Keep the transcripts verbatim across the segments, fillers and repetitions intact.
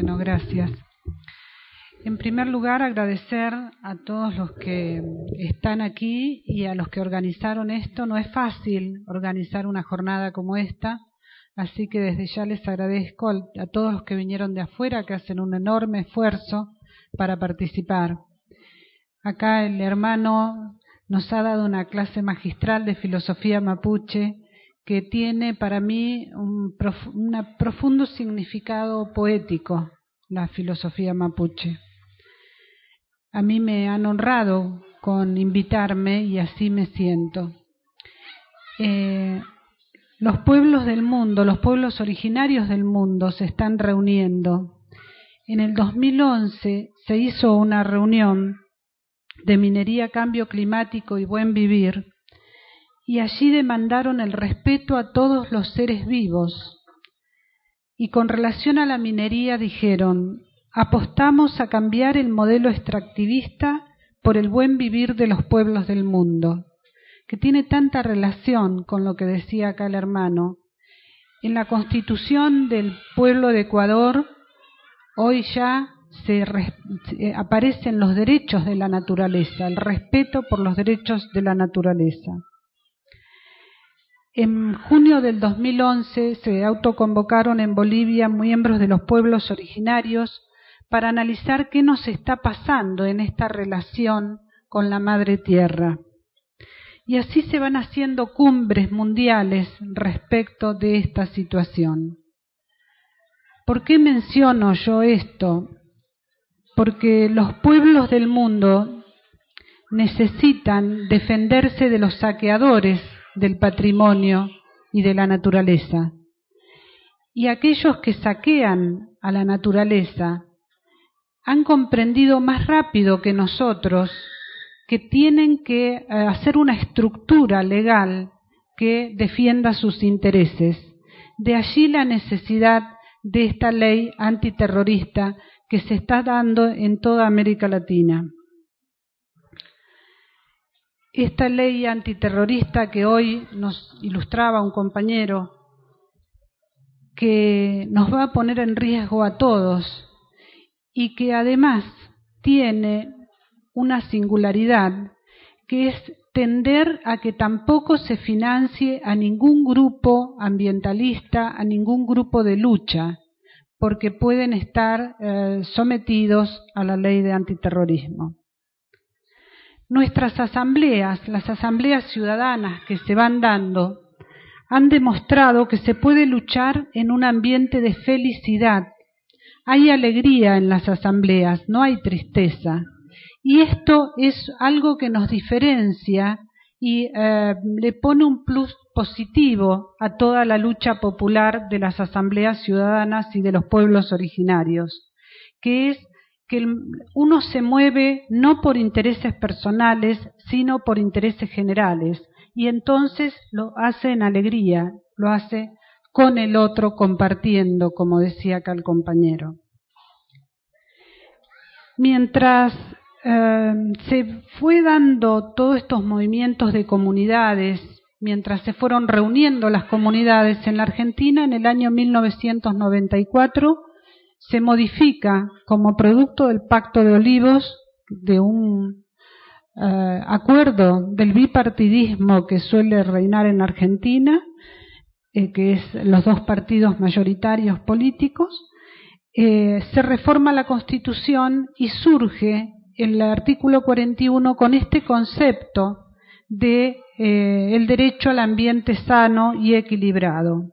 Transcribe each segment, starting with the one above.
Bueno, gracias. En primer lugar, agradecer a todos los que están aquí y a los que organizaron esto. No es fácil organizar una jornada como esta, así que desde ya les agradezco a todos los que vinieron de afuera, que hacen un enorme esfuerzo para participar. Acá el hermano nos ha dado una clase magistral de filosofía mapuche que tiene para mí un prof- un profundo significado poético, la filosofía mapuche. A mí me han honrado con invitarme y así me siento. Eh, los pueblos del mundo, los pueblos originarios del mundo se están reuniendo. En el dos mil once se hizo una reunión de minería, cambio climático y buen vivir, y allí demandaron el respeto a todos los seres vivos. Y con relación a la minería dijeron: apostamos a cambiar el modelo extractivista por el buen vivir de los pueblos del mundo, que tiene tanta relación con lo que decía acá el hermano. En la Constitución del pueblo de Ecuador hoy ya se re, se, aparecen los derechos de la naturaleza, el respeto por los derechos de la naturaleza. En junio del dos mil once se autoconvocaron en Bolivia miembros de los pueblos originarios para analizar qué nos está pasando en esta relación con la Madre Tierra. Y así se van haciendo cumbres mundiales respecto de esta situación. ¿Por qué menciono yo esto? Porque los pueblos del mundo necesitan defenderse de los saqueadores del patrimonio y de la naturaleza. Y aquellos que saquean a la naturaleza han comprendido más rápido que nosotros que tienen que hacer una estructura legal que defienda sus intereses. De allí la necesidad de esta ley antiterrorista que se está dando en toda América Latina. Esta ley antiterrorista que hoy nos ilustraba un compañero, que nos va a poner en riesgo a todos y que además tiene una singularidad, que es tender a que tampoco se financie a ningún grupo ambientalista, a ningún grupo de lucha, porque pueden estar eh, sometidos a la ley de antiterrorismo. Nuestras asambleas, las asambleas ciudadanas que se van dando, han demostrado que se puede luchar en un ambiente de felicidad. Hay alegría en las asambleas, no hay tristeza. Y esto es algo que nos diferencia y eh, le pone un plus positivo a toda la lucha popular de las asambleas ciudadanas y de los pueblos originarios, que es que uno se mueve no por intereses personales, sino por intereses generales, y entonces lo hace en alegría, lo hace con el otro, compartiendo, como decía acá el compañero. Mientras eh, se fue dando todos estos movimientos de comunidades, mientras se fueron reuniendo las comunidades en la Argentina, en el año mil novecientos noventa y cuatro, se modifica como producto del Pacto de Olivos, de un eh, acuerdo del bipartidismo que suele reinar en Argentina, eh, que es los dos partidos mayoritarios políticos, eh, se reforma la Constitución y surge el artículo cuarenta y uno con este concepto de eh, el derecho al ambiente sano y equilibrado.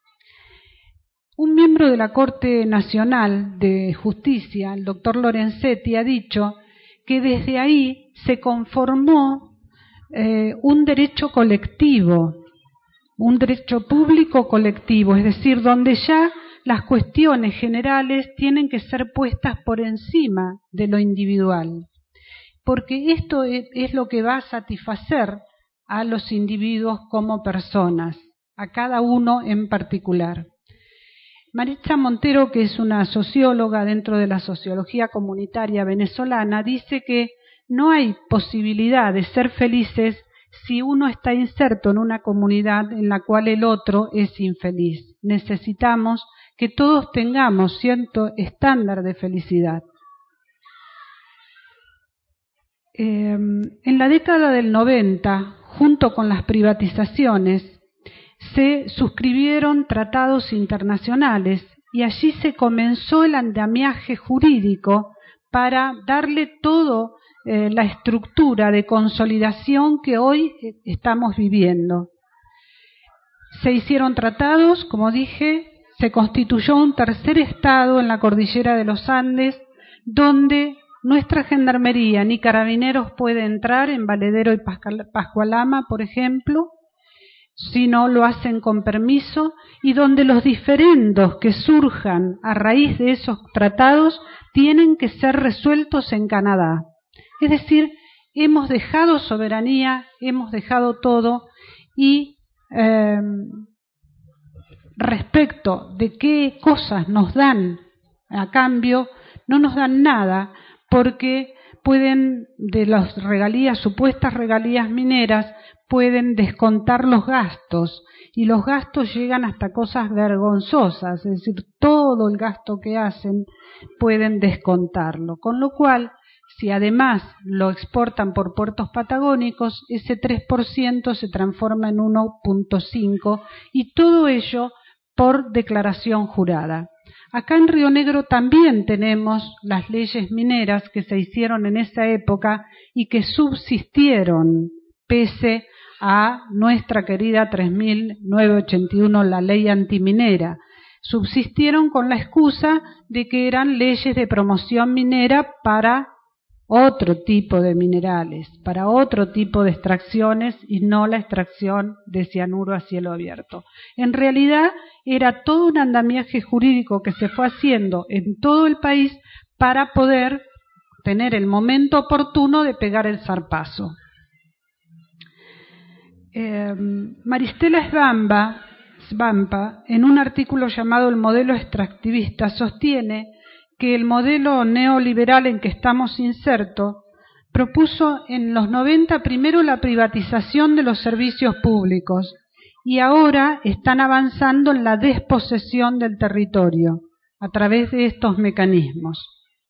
Un miembro de la Corte Nacional de Justicia, el doctor Lorenzetti, ha dicho que desde ahí se conformó eh, un derecho colectivo, un derecho público colectivo, es decir, donde ya las cuestiones generales tienen que ser puestas por encima de lo individual, porque esto es, es lo que va a satisfacer a los individuos como personas, a cada uno en particular. Maritza Montero, que es una socióloga dentro de la sociología comunitaria venezolana, dice que no hay posibilidad de ser felices si uno está inserto en una comunidad en la cual el otro es infeliz. Necesitamos que todos tengamos cierto estándar de felicidad. Eh, en la década del noventa, junto con las privatizaciones, se suscribieron tratados internacionales y allí se comenzó el andamiaje jurídico para darle todo eh, la estructura de consolidación que hoy estamos viviendo. Se hicieron tratados, como dije, se constituyó un tercer estado en la cordillera de los Andes, donde nuestra gendarmería ni carabineros puede entrar en Valedero y Pascualama, por ejemplo, si no lo hacen con permiso, y donde los diferendos que surjan a raíz de esos tratados tienen que ser resueltos en Canadá. Es decir, hemos dejado soberanía, hemos dejado todo, y eh, respecto de qué cosas nos dan a cambio, no nos dan nada, porque pueden, de las regalías, supuestas regalías mineras, pueden descontar los gastos, y los gastos llegan hasta cosas vergonzosas, es decir, todo el gasto que hacen pueden descontarlo, con lo cual, si además lo exportan por puertos patagónicos, ese tres por ciento se transforma en uno punto cinco por ciento, y todo ello por declaración jurada. Acá en Río Negro también tenemos las leyes mineras que se hicieron en esa época y que subsistieron pese a nuestra querida tres mil novecientos ochenta y uno, la ley antiminera. Subsistieron con la excusa de que eran leyes de promoción minera para otro tipo de minerales, para otro tipo de extracciones y no la extracción de cianuro a cielo abierto. En realidad era todo un andamiaje jurídico que se fue haciendo en todo el país para poder tener el momento oportuno de pegar el zarpazo. Eh, Maristela Svampa, Svampa, en un artículo llamado El modelo extractivista, sostiene que el modelo neoliberal en que estamos insertos propuso en los noventa primero la privatización de los servicios públicos y ahora están avanzando en la desposesión del territorio a través de estos mecanismos.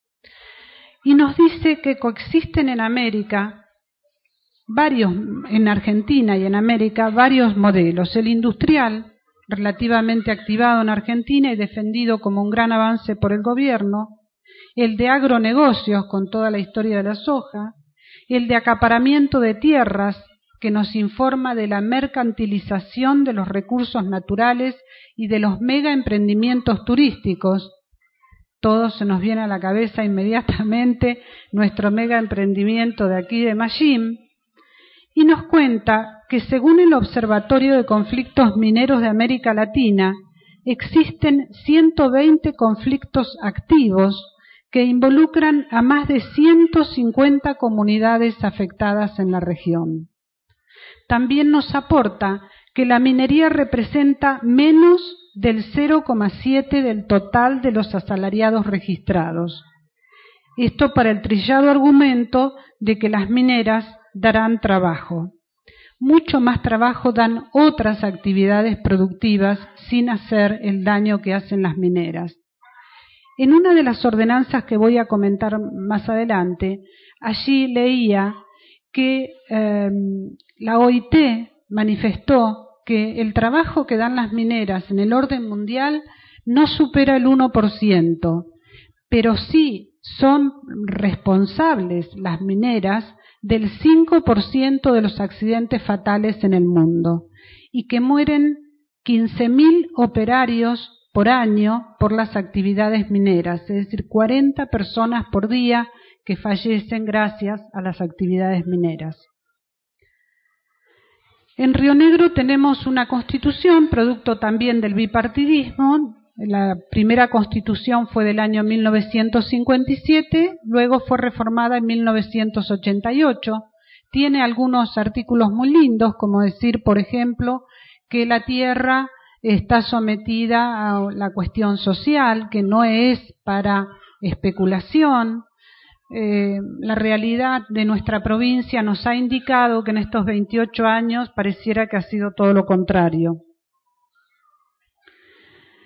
Y nos dice que coexisten en América varios, en Argentina y en América, varios modelos. El industrial, relativamente activado en Argentina y defendido como un gran avance por el gobierno, el de agronegocios con toda la historia de la soja, el de acaparamiento de tierras que nos informa de la mercantilización de los recursos naturales y de los mega emprendimientos turísticos. Todo se nos viene a la cabeza inmediatamente nuestro mega emprendimiento de aquí de Mallín, y nos cuenta que según el Observatorio de Conflictos Mineros de América Latina, existen ciento veinte conflictos activos que involucran a más de ciento cincuenta comunidades afectadas en la región. También nos aporta que la minería representa menos del cero coma siete del total de los asalariados registrados. Esto para el trillado argumento de que las mineras darán trabajo. Mucho más trabajo dan otras actividades productivas sin hacer el daño que hacen las mineras. En una de las ordenanzas que voy a comentar más adelante, allí leía que eh, la O I T manifestó que el trabajo que dan las mineras en el orden mundial no supera el uno por ciento, pero sí son responsables las mineras del cinco por ciento de los accidentes fatales en el mundo y que mueren quince mil operarios por año por las actividades mineras, es decir, cuarenta personas por día que fallecen gracias a las actividades mineras. En Río Negro tenemos una constitución, producto también del bipartidismo. La primera constitución fue del año mil novecientos cincuenta y siete, luego fue reformada en mil novecientos ochenta y ocho. Tiene algunos artículos muy lindos, como decir, por ejemplo, que la tierra está sometida a la cuestión social, que no es para especulación. Eh, la realidad de nuestra provincia nos ha indicado que en estos veintiocho años pareciera que ha sido todo lo contrario.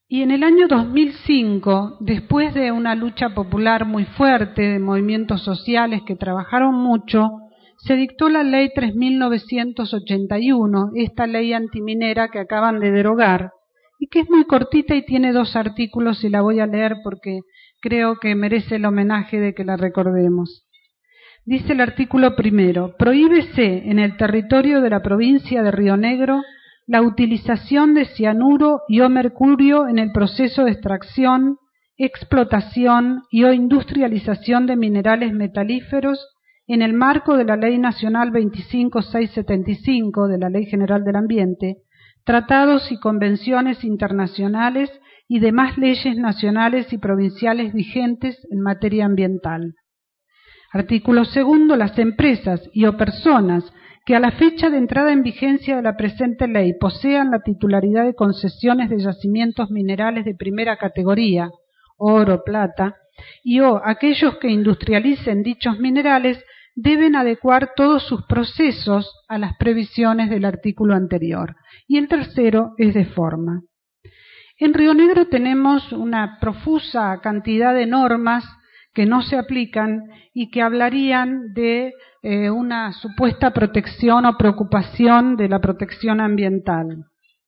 Y en el año dos mil cinco, después de una lucha popular muy fuerte, de movimientos sociales que trabajaron mucho, se dictó la ley tres mil novecientos ochenta y uno, esta ley antiminera que acaban de derogar, y que es muy cortita y tiene dos artículos, y la voy a leer porque creo que merece el homenaje de que la recordemos. Dice el artículo primero: prohíbese en el territorio de la provincia de Río Negro la utilización de cianuro y o mercurio en el proceso de extracción, explotación y o industrialización de minerales metalíferos en el marco de la Ley Nacional veinticinco mil seiscientos setenta y cinco de la Ley General del Ambiente, tratados y convenciones internacionales y demás leyes nacionales y provinciales vigentes en materia ambiental. Artículo segundo. Las empresas y o personas que a la fecha de entrada en vigencia de la presente ley posean la titularidad de concesiones de yacimientos minerales de primera categoría, oro, plata, y o aquellos que industrialicen dichos minerales deben adecuar todos sus procesos a las previsiones del artículo anterior. Y el tercero es de forma. En Río Negro tenemos una profusa cantidad de normas que no se aplican y que hablarían de eh, una supuesta protección o preocupación de la protección ambiental.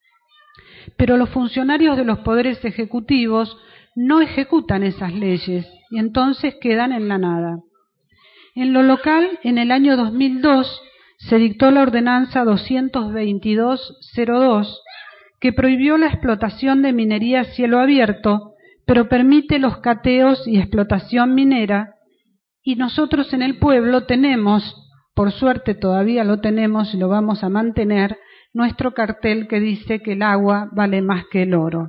Pero los funcionarios de los poderes ejecutivos no ejecutan esas leyes y entonces quedan en la nada. En lo local, en el año dos mil dos, se dictó la ordenanza doscientos veintidós punto cero dos que prohibió la explotación de minería a cielo abierto, pero permite los cateos y explotación minera, y nosotros en el pueblo tenemos, por suerte todavía lo tenemos y lo vamos a mantener, nuestro cartel que dice que el agua vale más que el oro.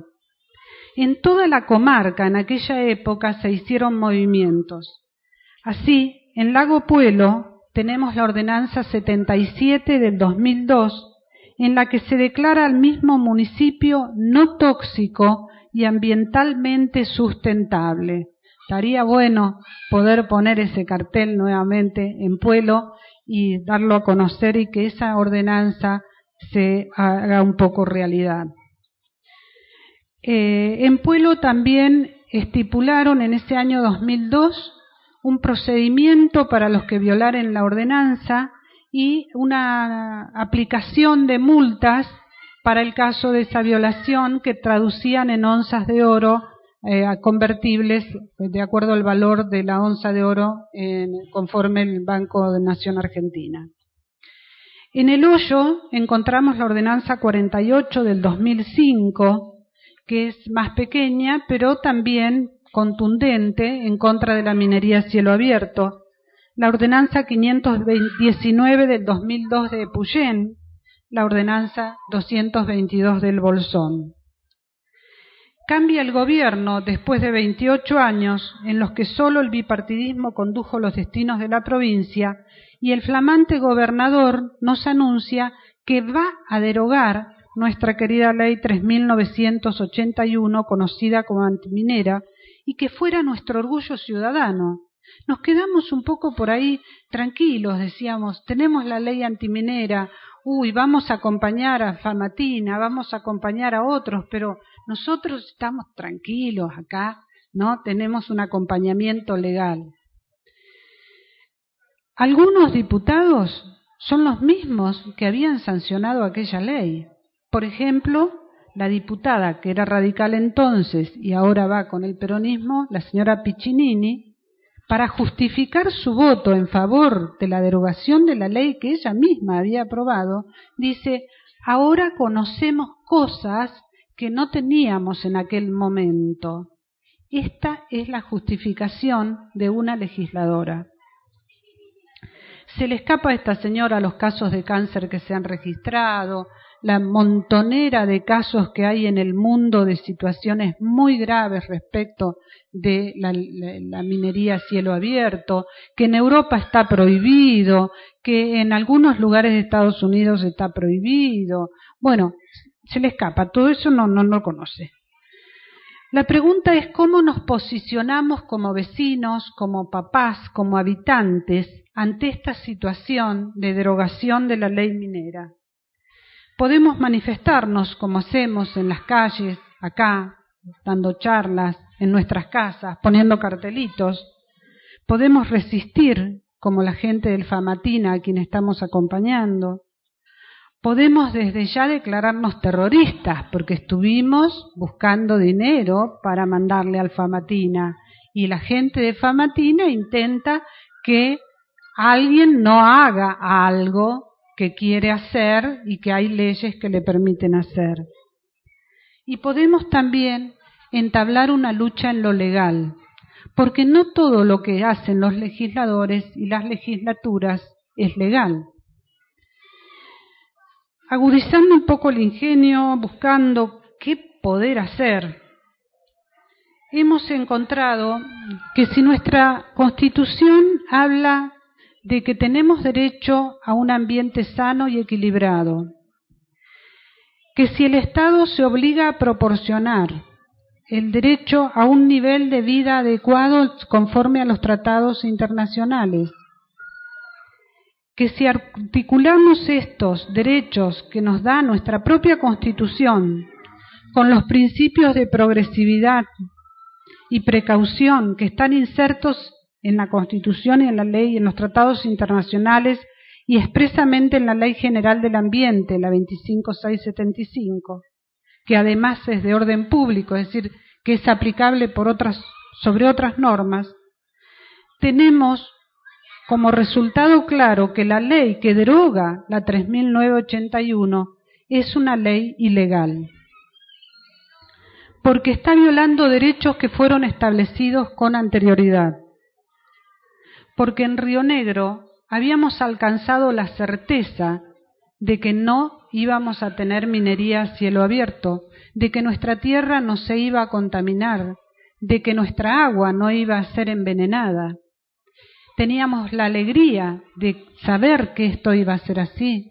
En toda la comarca en aquella época se hicieron movimientos. Así, en Lago Puelo tenemos la ordenanza setenta y siete del dos mil dos, en la que se declara al mismo municipio no tóxico y ambientalmente sustentable. Estaría bueno poder poner ese cartel nuevamente en Puelo y darlo a conocer y que esa ordenanza se haga un poco realidad. Eh, en Puelo también estipularon en ese año dos mil dos un procedimiento para los que violaren la ordenanza y una aplicación de multas para el caso de esa violación que traducían en onzas de oro eh, convertibles de acuerdo al valor de la onza de oro eh, conforme el Banco de Nación Argentina. En el Hoyo encontramos la ordenanza cuarenta y ocho del dos mil cinco, que es más pequeña, pero también contundente en contra de la minería a cielo abierto. La ordenanza quinientos diecinueve del dos mil dos de Epuyén, la ordenanza doscientos veintidós del Bolsón. Cambia el gobierno después de veintiocho años en los que solo el bipartidismo condujo los destinos de la provincia y el flamante gobernador nos anuncia que va a derogar nuestra querida ley tres mil novecientos ochenta y uno, conocida como antiminera, y que fuera nuestro orgullo ciudadano. Nos quedamos un poco por ahí tranquilos, decíamos, tenemos la ley antiminera, uy, vamos a acompañar a Famatina, vamos a acompañar a otros, pero nosotros estamos tranquilos acá, ¿no? Tenemos un acompañamiento legal. Algunos diputados son los mismos que habían sancionado aquella ley. Por ejemplo, la diputada que era radical entonces y ahora va con el peronismo, la señora Piccinini, para justificar su voto en favor de la derogación de la ley que ella misma había aprobado, dice, ahora conocemos cosas que no teníamos en aquel momento. Esta es la justificación de una legisladora. Se le escapa a esta señora los casos de cáncer que se han registrado, la montonera de casos que hay en el mundo de situaciones muy graves respecto de la, la, la minería a cielo abierto, que en Europa está prohibido, que en algunos lugares de Estados Unidos está prohibido. Bueno, se le escapa, todo eso no, no lo conoce. La pregunta es cómo nos posicionamos como vecinos, como papás, como habitantes ante esta situación de derogación de la ley minera. Podemos manifestarnos como hacemos en las calles, acá, dando charlas en nuestras casas, poniendo cartelitos. Podemos resistir, como la gente del Famatina a quien estamos acompañando. Podemos desde ya declararnos terroristas, porque estuvimos buscando dinero para mandarle al Famatina, y la gente de Famatina intenta que alguien no haga algo que quiere hacer y que hay leyes que le permiten hacer. Y podemos también entablar una lucha en lo legal, porque no todo lo que hacen los legisladores y las legislaturas es legal. Agudizando un poco el ingenio, buscando qué poder hacer, hemos encontrado que si nuestra Constitución habla de que tenemos derecho a un ambiente sano y equilibrado, que si el Estado se obliga a proporcionar el derecho a un nivel de vida adecuado conforme a los tratados internacionales, que si articulamos estos derechos que nos da nuestra propia Constitución con los principios de progresividad y precaución que están insertos en la Constitución y en la ley y en los tratados internacionales y expresamente en la Ley General del Ambiente, la veinticinco mil seiscientos setenta y cinco, que además es de orden público, es decir, que es aplicable por otras, sobre otras normas, tenemos como resultado claro que la ley que deroga la tres mil novecientos ochenta y uno es una ley ilegal, porque está violando derechos que fueron establecidos con anterioridad. Porque en Río Negro habíamos alcanzado la certeza de que no íbamos a tener minería a cielo abierto, de que nuestra tierra no se iba a contaminar, de que nuestra agua no iba a ser envenenada. Teníamos la alegría de saber que esto iba a ser así,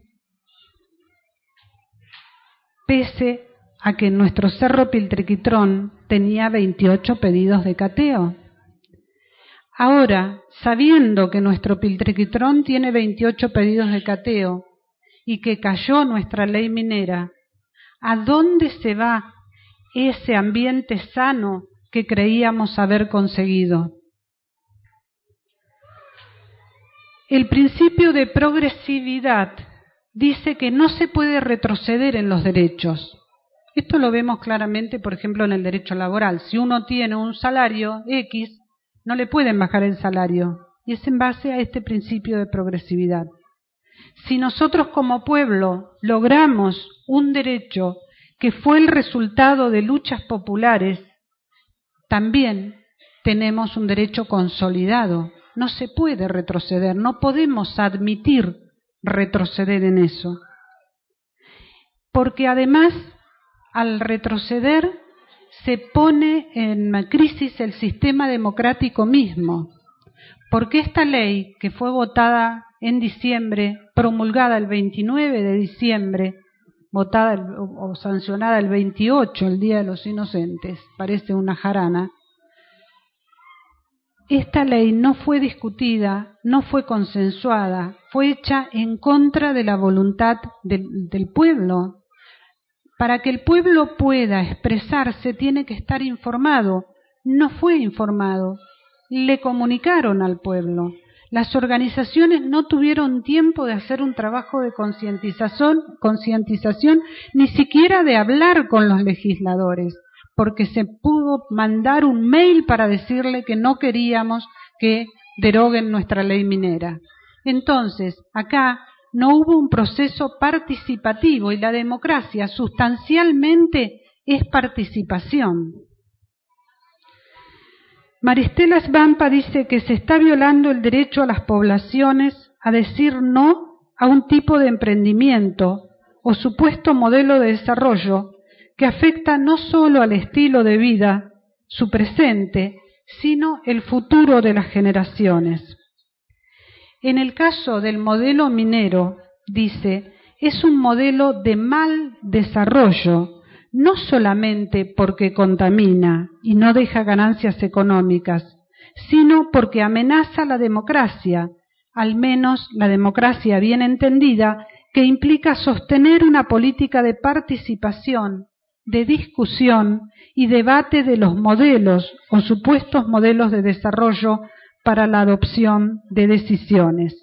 pese a que nuestro Cerro Piltraquitrón tenía veintiocho pedidos de cateo. Ahora, sabiendo que nuestro Piltraquitrón tiene veintiocho pedidos de cateo y que cayó nuestra ley minera, ¿a dónde se va ese ambiente sano que creíamos haber conseguido? El principio de progresividad dice que no se puede retroceder en los derechos. Esto lo vemos claramente, por ejemplo, en el derecho laboral. Si uno tiene un salario X, no le pueden bajar el salario, y es en base a este principio de progresividad. Si nosotros como pueblo logramos un derecho que fue el resultado de luchas populares, también tenemos un derecho consolidado. No se puede retroceder, no podemos admitir retroceder en eso. Porque además, al retroceder, se pone en crisis el sistema democrático mismo, porque esta ley que fue votada en diciembre, promulgada el veintinueve de diciembre, votada el, o, o sancionada el veintiocho, el Día de los Inocentes, parece una jarana, esta ley no fue discutida, no fue consensuada, fue hecha en contra de la voluntad del, del pueblo. Para que el pueblo pueda expresarse tiene que estar informado. No fue informado. Le comunicaron al pueblo. Las organizaciones no tuvieron tiempo de hacer un trabajo de concientización, concientización, ni siquiera de hablar con los legisladores, porque se pudo mandar un mail para decirle que no queríamos que deroguen nuestra ley minera. Entonces, acá no hubo un proceso participativo, y la democracia sustancialmente es participación. Maristela Svampa dice que se está violando el derecho a las poblaciones a decir no a un tipo de emprendimiento o supuesto modelo de desarrollo que afecta no solo al estilo de vida, su presente, sino el futuro de las generaciones. En el caso del modelo minero, dice, es un modelo de mal desarrollo, no solamente porque contamina y no deja ganancias económicas, sino porque amenaza la democracia, al menos la democracia bien entendida, que implica sostener una política de participación de discusión y debate de los modelos o supuestos modelos de desarrollo para la adopción de decisiones.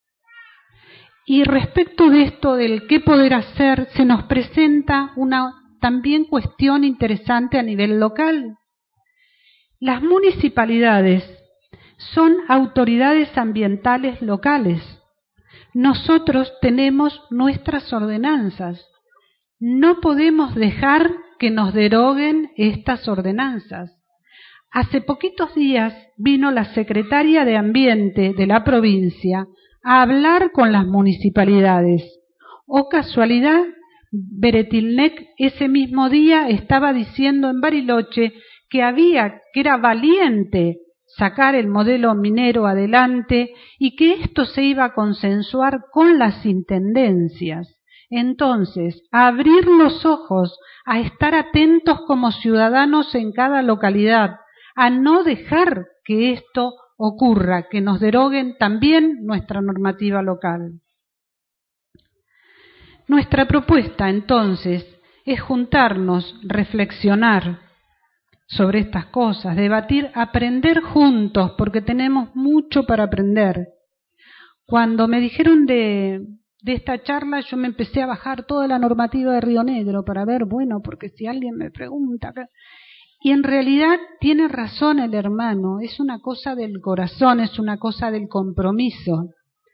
Y respecto de esto del qué poder hacer, se nos presenta una también cuestión interesante a nivel local. Las municipalidades son autoridades ambientales locales. Nosotros tenemos nuestras ordenanzas. No podemos dejar que nos deroguen estas ordenanzas. Hace poquitos días vino la secretaria de Ambiente de la provincia a hablar con las municipalidades. Oh casualidad, Beretilnec ese mismo día estaba diciendo en Bariloche que había, que era valiente sacar el modelo minero adelante y que esto se iba a consensuar con las intendencias. Entonces, a abrir los ojos, a estar atentos como ciudadanos en cada localidad, a no dejar que esto ocurra, que nos deroguen también nuestra normativa local. Nuestra propuesta, entonces, es juntarnos, reflexionar sobre estas cosas, debatir, aprender juntos, porque tenemos mucho para aprender. Cuando me dijeron de, de esta charla, yo me empecé a bajar toda la normativa de Río Negro para ver, bueno, porque si alguien me pregunta... Y en realidad tiene razón el hermano, es una cosa del corazón, es una cosa del compromiso.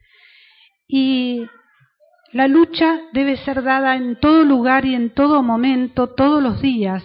Y la lucha debe ser dada en todo lugar y en todo momento, todos los días.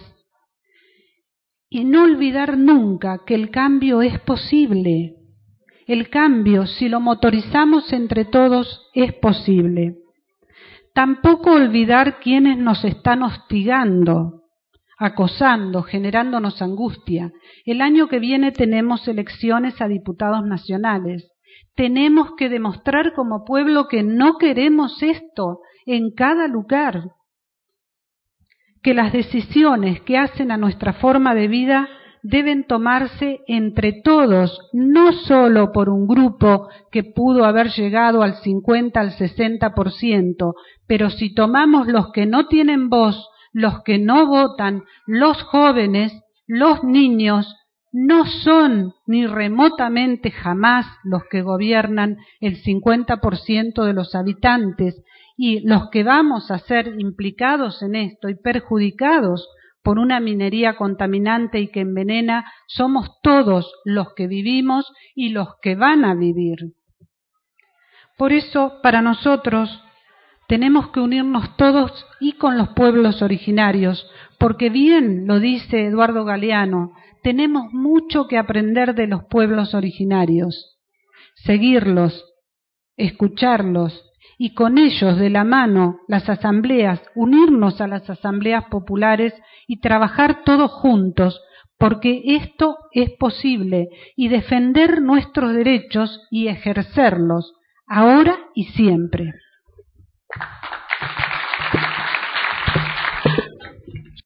Y no olvidar nunca que el cambio es posible. El cambio, si lo motorizamos entre todos, es posible. Tampoco olvidar quienes nos están hostigando, acosando, generándonos angustia. El año que viene tenemos elecciones a diputados nacionales. Tenemos que demostrar como pueblo que no queremos esto en cada lugar, que las decisiones que hacen a nuestra forma de vida deben tomarse entre todos, no solo por un grupo que pudo haber llegado al cincuenta, al sesenta por ciento, pero si tomamos los que no tienen voz, los que no votan, los jóvenes, los niños, no son ni remotamente jamás los que gobiernan el cincuenta por ciento de los habitantes, y los que vamos a ser implicados en esto y perjudicados por una minería contaminante y que envenena, somos todos los que vivimos y los que van a vivir. Por eso, para nosotros, tenemos que unirnos todos y con los pueblos originarios, porque bien lo dice Eduardo Galeano, tenemos mucho que aprender de los pueblos originarios, seguirlos, escucharlos y con ellos de la mano las asambleas, unirnos a las asambleas populares y trabajar todos juntos, porque esto es posible, y defender nuestros derechos y ejercerlos, ahora y siempre.